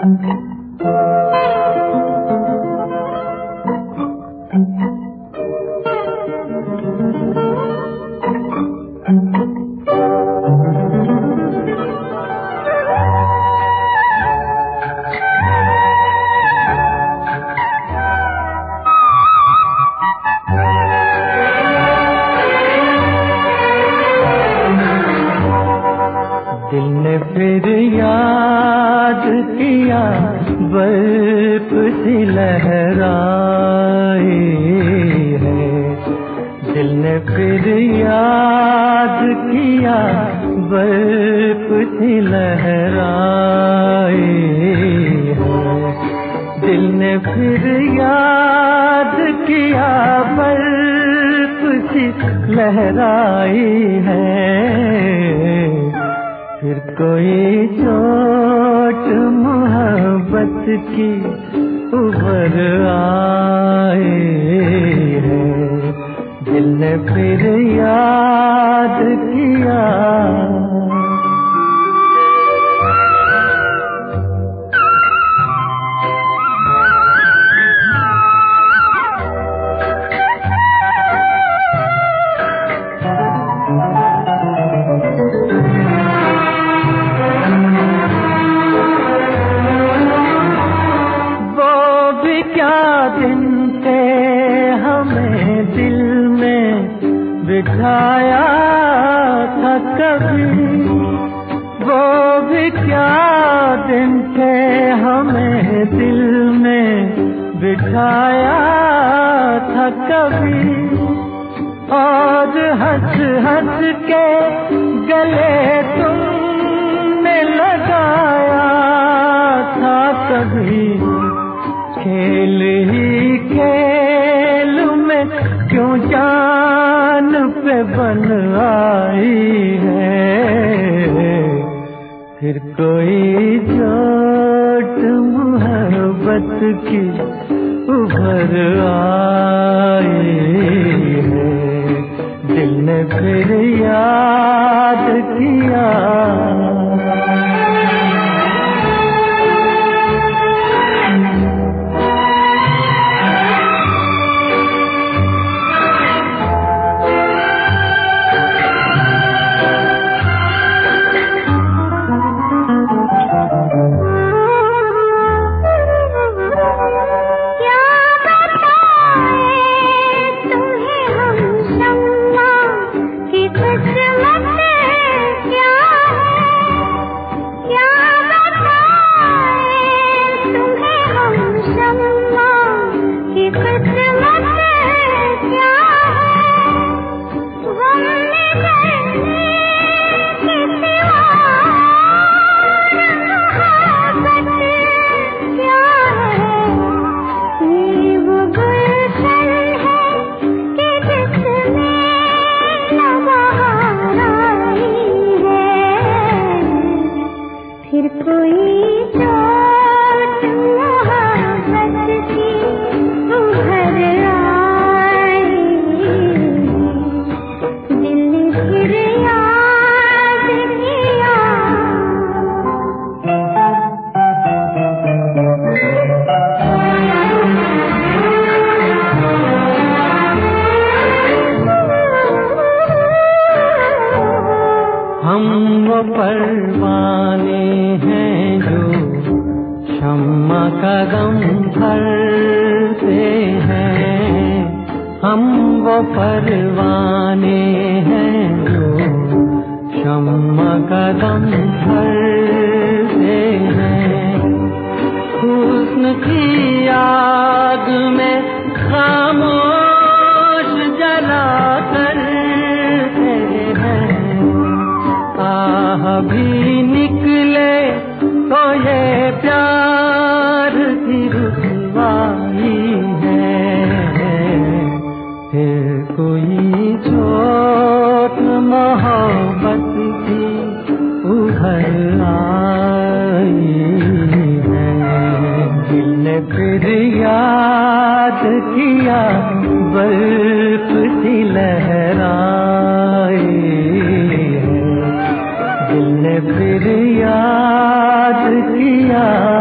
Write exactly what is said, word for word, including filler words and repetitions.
दिल ने फिर याद किया बर्फ सी लहराए है। दिल ने फिर याद किया बर्फ सी लहराए है। दिल ने फिर याद किया बर्फ सी लहराई है। फिर कोई चोट मोहब्बत की उभर आए है। दिल ने फिर याद किया। दिन थे हमें दिल में बिठाया था कभी, वो भी क्या दिन थे हमें दिल में बिठाया था कभी। और हंस हंस के गले तुमने लगाया था कभी। खेल ही खेल में क्यों जान पे बन आई है। फिर कोई चोट मोहब्बत की उभर आई है। दिल ने फिर याद किया। फिर कोई चोट मोहब्बत की उभर आई। दिल ने फिर याद किया। हम वो परवाने हैं जो शम्मा का गम भरते हैं। हम वो परवाने हैं जो शम्मा का गम भरते हैं। हुस्न की आग में खामोश जला करते हैं। आह भी निकले तो ये प्यार की रुसवाई है। फिर कोई चोट मोहब्बत की उभर आई है। दिल ने फिर याद किया बर्फ सी लहराई है। दिल ने फिर याद किया।